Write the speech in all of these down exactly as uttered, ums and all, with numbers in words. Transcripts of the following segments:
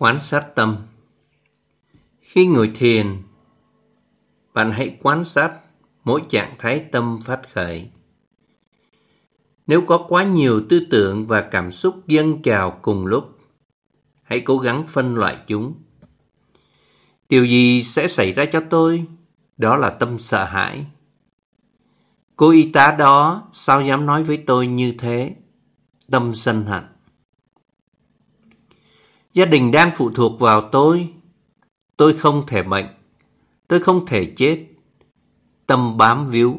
Quan sát tâm. Khi ngồi thiền, bạn hãy quan sát mỗi trạng thái tâm phát khởi. Nếu có quá nhiều tư tưởng và cảm xúc dâng trào cùng lúc, hãy cố gắng phân loại chúng. Điều gì sẽ xảy ra cho tôi? Đó là tâm sợ hãi. Cô y tá đó sao dám nói với tôi như thế? Tâm sân hận. Gia đình đang phụ thuộc vào tôi. Tôi không thể bệnh. Tôi không thể chết. Tâm bám víu.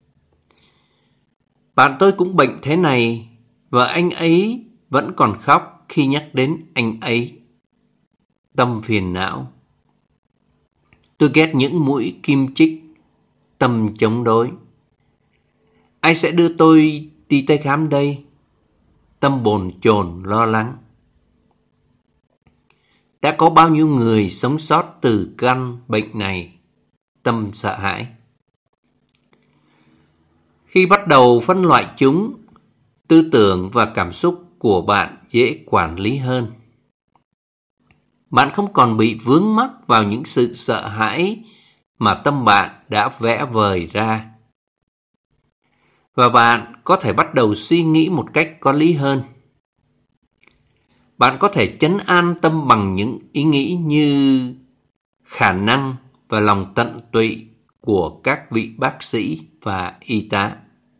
Bạn tôi cũng bệnh thế này, và anh ấy vẫn còn khóc khi nhắc đến anh ấy. Tâm phiền não. Tôi ghét những mũi kim chích. Tâm chống đối. Ai sẽ đưa tôi đi tới khám đây? Tâm bồn chồn lo lắng. Đã có bao nhiêu người sống sót từ căn bệnh này? Tâm sợ hãi. Khi bắt đầu phân loại chúng, tư tưởng và cảm xúc của bạn dễ quản lý hơn. Bạn không còn bị vướng mắc vào những sự sợ hãi mà tâm bạn đã vẽ vời ra. Và bạn có thể bắt đầu suy nghĩ một cách có lý hơn. Bạn có thể trấn an tâm bằng những ý nghĩ như khả năng và lòng tận tụy của các vị bác sĩ và y tá.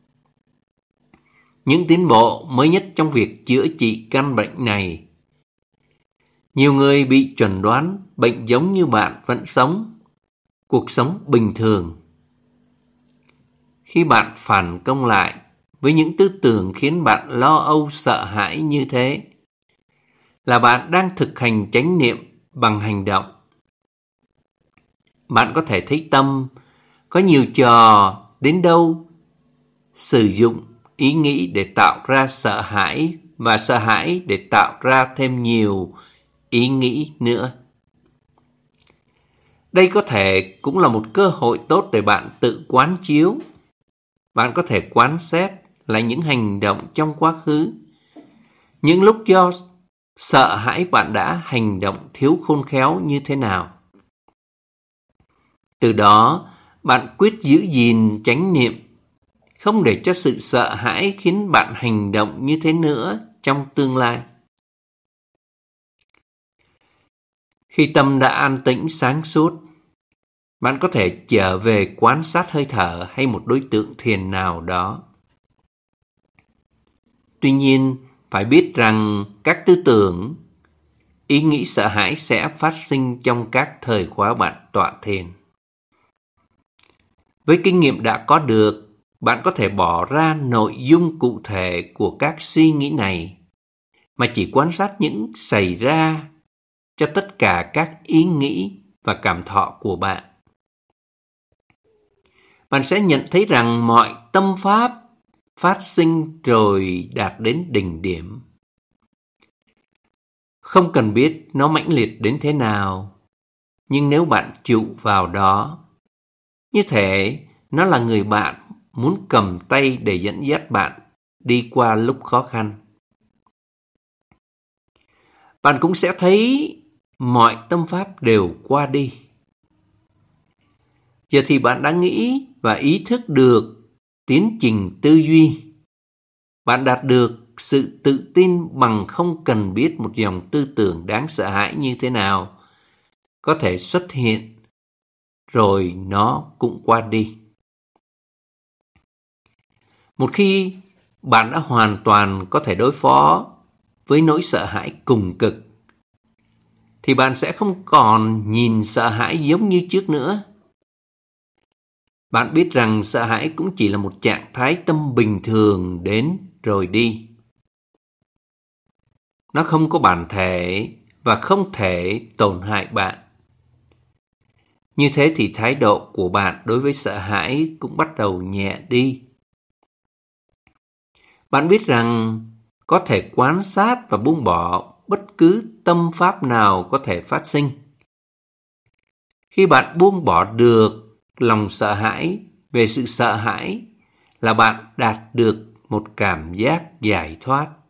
Những tiến bộ mới nhất trong việc chữa trị căn bệnh này. Nhiều người bị chẩn đoán bệnh giống như bạn vẫn sống, cuộc sống bình thường. Khi bạn phản công lại với những tư tưởng khiến bạn lo âu sợ hãi như thế, là bạn đang thực hành chánh niệm bằng hành động. Bạn có thể thấy tâm có nhiều trò đến đâu, sử dụng ý nghĩ để tạo ra sợ hãi và sợ hãi để tạo ra thêm nhiều ý nghĩ nữa. Đây có thể cũng là một cơ hội tốt để bạn tự quán chiếu. Bạn có thể quan sát lại những hành động trong quá khứ. Những lúc do sợ hãi bạn đã hành động thiếu khôn khéo như thế nào. Từ đó, bạn quyết giữ gìn chánh niệm, không để cho sự sợ hãi khiến bạn hành động như thế nữa trong tương lai. Khi tâm đã an tĩnh sáng suốt, bạn có thể trở về quan sát hơi thở hay một đối tượng thiền nào đó. Tuy nhiên, phải biết rằng các tư tưởng, ý nghĩ sợ hãi sẽ phát sinh trong các thời khóa bạn tọa thiền. Với kinh nghiệm đã có được, bạn có thể bỏ ra nội dung cụ thể của các suy nghĩ này, mà chỉ quan sát những xảy ra cho tất cả các ý nghĩ và cảm thọ của bạn. Bạn sẽ nhận thấy rằng mọi tâm pháp phát sinh rồi đạt đến đỉnh điểm. Không cần biết nó mãnh liệt đến thế nào, nhưng nếu bạn trụ vào đó, như thể nó là người bạn muốn cầm tay để dẫn dắt bạn đi qua lúc khó khăn. Bạn cũng sẽ thấy mọi tâm pháp đều qua đi. Giờ thì bạn đã nghĩ và ý thức được tiến trình tư duy. Bạn đạt được sự tự tin bằng không cần biết một dòng tư tưởng đáng sợ hãi như thế nào có thể xuất hiện, rồi nó cũng qua đi. Một khi bạn đã hoàn toàn có thể đối phó với nỗi sợ hãi cùng cực, thì bạn sẽ không còn nhìn sợ hãi giống như trước nữa. Bạn biết rằng sợ hãi cũng chỉ là một trạng thái tâm bình thường đến rồi đi. Nó không có bản thể và không thể tổn hại bạn. Như thế thì thái độ của bạn đối với sợ hãi cũng bắt đầu nhẹ đi. Bạn biết rằng có thể quan sát và buông bỏ bất cứ tâm pháp nào có thể phát sinh. Khi bạn buông bỏ được lòng sợ hãi về sự sợ hãi, là bạn đạt được một cảm giác giải thoát.